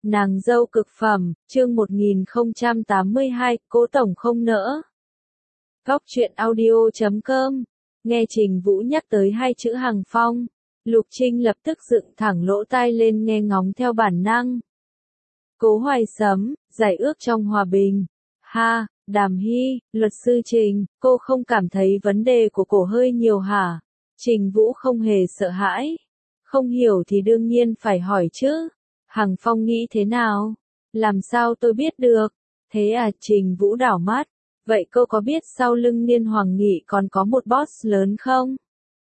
Nàng dâu cực phẩm, chương 1082, Cố Tổng không nỡ. Góc truyện audio.com. Nghe Trình Vũ nhắc tới hai chữ Hằng Phong, Lục Trinh lập tức dựng thẳng lỗ tai lên nghe ngóng theo bản năng. Cố Hoài Sấm, giải ước trong hòa bình. Ha, Đàm Hy, luật sư Trình, cô không cảm thấy vấn đề của cổ hơi nhiều hả? Trình Vũ không hề sợ hãi. Không hiểu thì đương nhiên phải hỏi chứ. Hằng Phong nghĩ thế nào? Làm sao tôi biết được? Thế à, Trình Vũ đảo mắt. Vậy cô có biết sau lưng Niên Hoàng Nghị còn có một boss lớn không?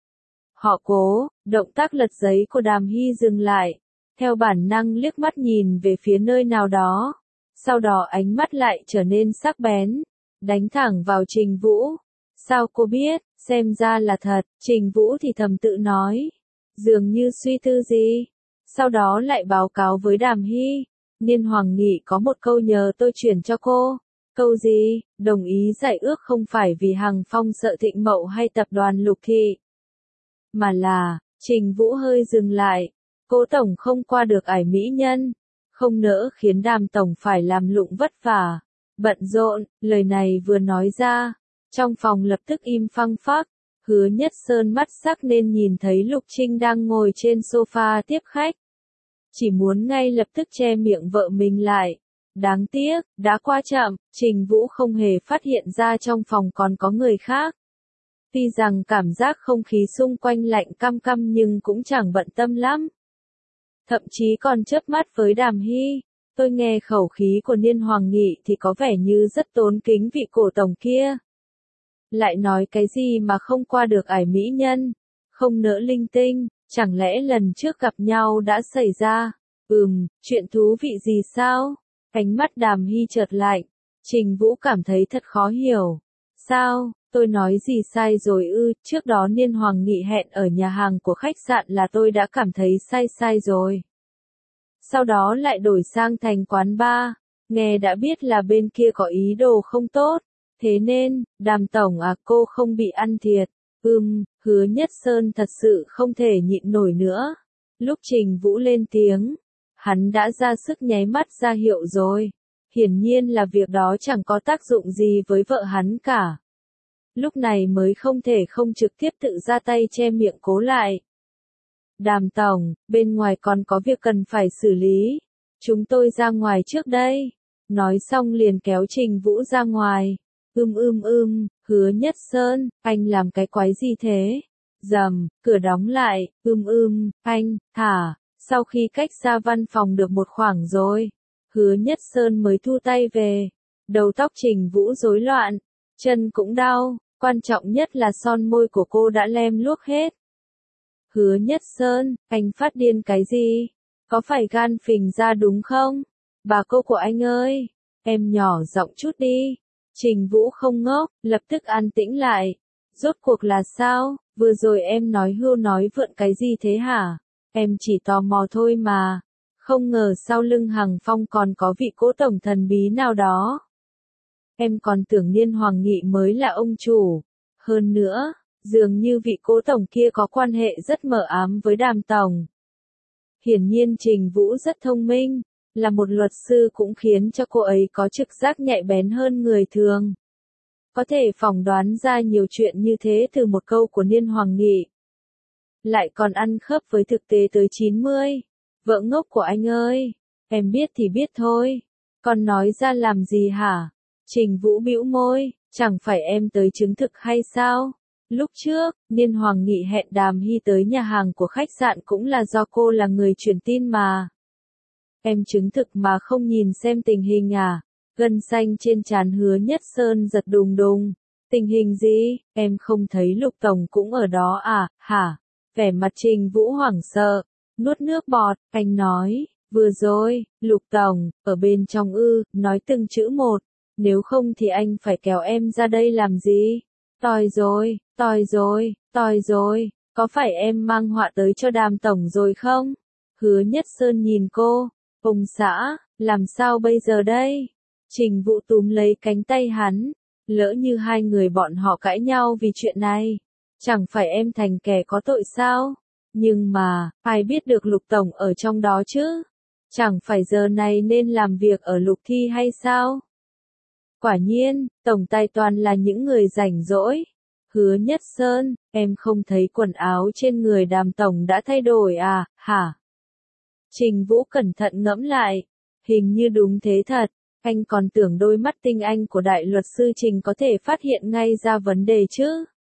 Họ Cố, động tác lật giấy của Đàm Hy dừng lại. Theo bản năng liếc mắt nhìn về phía nơi nào đó. Sau đó ánh mắt lại trở nên sắc bén. Đánh thẳng vào Trình Vũ. Sao cô biết? Xem ra là thật. Trình Vũ thì thầm tự nói. Dường như suy tư gì. Sau đó lại báo cáo với Đàm Hy. Niên Hoàng Nghị có một câu nhờ tôi chuyển cho cô. Câu gì? Đồng ý giải ước không phải vì Hằng Phong sợ Thịnh Mậu hay tập đoàn Lục Thị. Mà là, Trình Vũ hơi dừng lại. Cố Tổng không qua được ải mỹ nhân. Không nỡ khiến Đàm Tổng phải làm lụng vất vả. Bận rộn, lời này vừa nói ra. Trong phòng lập tức im phăng phắc. Hứa Nhất Sơn mắt sắc nên nhìn thấy Lục Trinh đang ngồi trên sofa tiếp khách. Chỉ muốn ngay lập tức che miệng vợ mình lại. Đáng tiếc, đã quá chậm, Trình Vũ không hề phát hiện ra trong phòng còn có người khác. Tuy rằng cảm giác không khí xung quanh lạnh căm căm nhưng cũng chẳng bận tâm lắm. Thậm chí còn chớp mắt với Đàm Hy. Tôi nghe khẩu khí của Niên Hoàng Nghị thì có vẻ như rất tốn kính vị cổ tổng kia. Lại nói cái gì mà không qua được ải mỹ nhân, không nỡ linh tinh, chẳng lẽ lần trước gặp nhau đã xảy ra? Chuyện thú vị gì sao? Ánh mắt Đàm Hy chợt lạnh, Trình Vũ cảm thấy thật khó hiểu. Sao, tôi nói gì sai rồi ư? Trước đó Niên Hoàng Nghị hẹn ở nhà hàng của khách sạn là tôi đã cảm thấy sai rồi. Sau đó lại đổi sang thành quán bar, nghe đã biết là bên kia có ý đồ không tốt. Thế nên, Đàm Tổng à, cô không bị ăn thiệt. Hứa Nhất Sơn thật sự không thể nhịn nổi nữa. Lúc Trình Vũ lên tiếng, hắn đã ra sức nháy mắt ra hiệu rồi. Hiển nhiên là việc đó chẳng có tác dụng gì với vợ hắn cả. Lúc này mới không thể không trực tiếp tự ra tay che miệng Cố lại. Đàm Tổng, bên ngoài còn có việc cần phải xử lý. Chúng tôi ra ngoài trước đây. Nói xong liền kéo Trình Vũ ra ngoài. Hứa Nhất Sơn, anh làm cái quái gì thế? Rầm, cửa đóng lại, anh, thả. Sau khi cách xa văn phòng được một khoảng rồi, Hứa Nhất Sơn mới thu tay về. Đầu tóc Trình Vũ rối loạn, chân cũng đau, quan trọng nhất là son môi của cô đã lem luốc hết. Hứa Nhất Sơn, anh phát điên cái gì? Có phải gan phình ra đúng không? Bà cô của anh ơi, em nhỏ giọng chút đi. Trình Vũ không ngốc, lập tức an tĩnh lại. Rốt cuộc là sao? Vừa rồi em nói hưu nói vượn cái gì thế hả? Em chỉ tò mò thôi mà. Không ngờ sau lưng Hằng Phong còn có vị Cố tổng thần bí nào đó. Em còn tưởng Niên Hoàng Nghị mới là ông chủ. Hơn nữa, dường như vị Cố tổng kia có quan hệ rất mờ ám với Đàm tổng. Hiển nhiên Trình Vũ rất thông minh. Là một luật sư cũng khiến cho cô ấy có trực giác nhạy bén hơn người thường. Có thể phỏng đoán ra nhiều chuyện như thế từ một câu của Niên Hoàng Nghị. Lại còn ăn khớp với thực tế tới 90. Vợ ngốc của anh ơi, em biết thì biết thôi. Còn nói ra làm gì hả? Trình Vũ bĩu môi, chẳng phải em tới chứng thực hay sao? Lúc trước, Niên Hoàng Nghị hẹn Đàm Hy tới nhà hàng của khách sạn cũng là do cô là người truyền tin mà. Em chứng thực mà không nhìn xem tình hình à? Gân xanh trên trán Hứa Nhất Sơn giật đùng đùng. Tình hình gì? Em không thấy Lục Tổng cũng ở đó à? Hả? Vẻ mặt Trình Vũ hoảng sợ. Nuốt nước bọt, anh nói. Vừa rồi, Lục Tổng, ở bên trong nói từng chữ một. Nếu không thì anh phải kéo em ra đây làm gì? Toi rồi. Có phải em mang họa tới cho Đàm Tổng rồi không? Hứa Nhất Sơn nhìn cô. Ông xã, làm sao bây giờ đây? Trình Vũ túm lấy cánh tay hắn. Lỡ như hai người bọn họ cãi nhau vì chuyện này. Chẳng phải em thành kẻ có tội sao? Nhưng mà, ai biết được Lục Tổng ở trong đó chứ? Chẳng phải giờ này nên làm việc ở Lục Thi hay sao? Quả nhiên, tổng tài toàn là những người rảnh rỗi. Hứa Nhất Sơn, em không thấy quần áo trên người Đàm tổng đã thay đổi à, hả? Trình Vũ cẩn thận ngẫm lại. Hình như đúng thế thật, anh còn tưởng đôi mắt tinh anh của đại luật sư Trình có thể phát hiện ngay ra vấn đề chứ.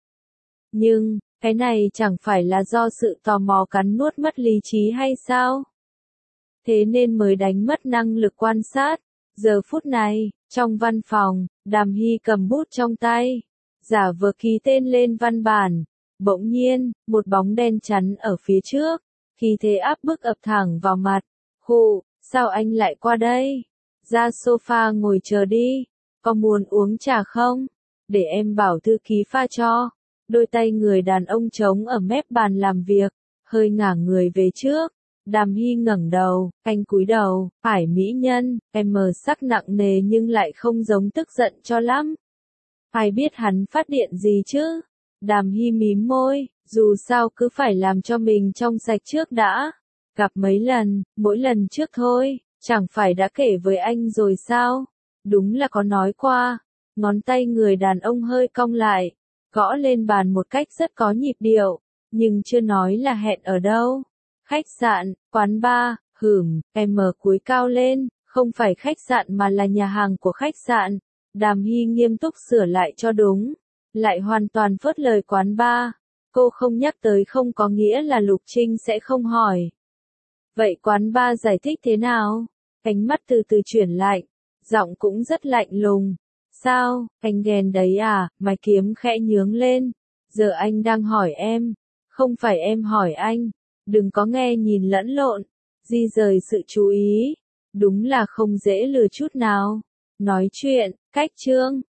Nhưng, cái này chẳng phải là do sự tò mò cắn nuốt mất lý trí hay sao? Thế nên mới đánh mất năng lực quan sát. Giờ phút này, trong văn phòng, Đàm Hy cầm bút trong tay, giả vờ ký tên lên văn bản. Bỗng nhiên, một bóng đen chắn ở phía trước, khí thế áp bức ập thẳng vào mặt. Hụ, sao anh lại qua đây? Ra sofa ngồi chờ đi. Có muốn uống trà không? Để em bảo thư ký pha cho. Đôi tay người đàn ông trống ở mép bàn làm việc, hơi ngả người về trước. Đàm Hy ngẩng đầu, anh cúi đầu, phải mỹ nhân, em mờ sắc nặng nề nhưng lại không giống tức giận cho lắm. Ai biết hắn phát điện gì chứ? Đàm Hy mím môi, dù sao cứ phải làm cho mình trong sạch trước đã. Gặp mấy lần, mỗi lần trước thôi, chẳng phải đã kể với anh rồi sao? Đúng là có nói qua. Ngón tay người đàn ông hơi cong lại, gõ lên bàn một cách rất có nhịp điệu, nhưng chưa nói là hẹn ở đâu. Khách sạn, quán bar, em mở cúi cao lên, không phải khách sạn mà là nhà hàng của khách sạn. Đàm Hy nghiêm túc sửa lại cho đúng, lại hoàn toàn phớt lời quán bar. Cô không nhắc tới không có nghĩa là Lục Trinh sẽ không hỏi. Vậy quán bar giải thích thế nào? Ánh mắt từ từ chuyển lại, giọng cũng rất lạnh lùng. Sao, anh ghen đấy à? Mày kiếm khẽ nhướng lên. Giờ anh đang hỏi em, không phải em hỏi anh. Đừng có nghe nhìn lẫn lộn, di rời sự chú ý. Đúng là không dễ lừa chút nào. Nói chuyện, cách chương.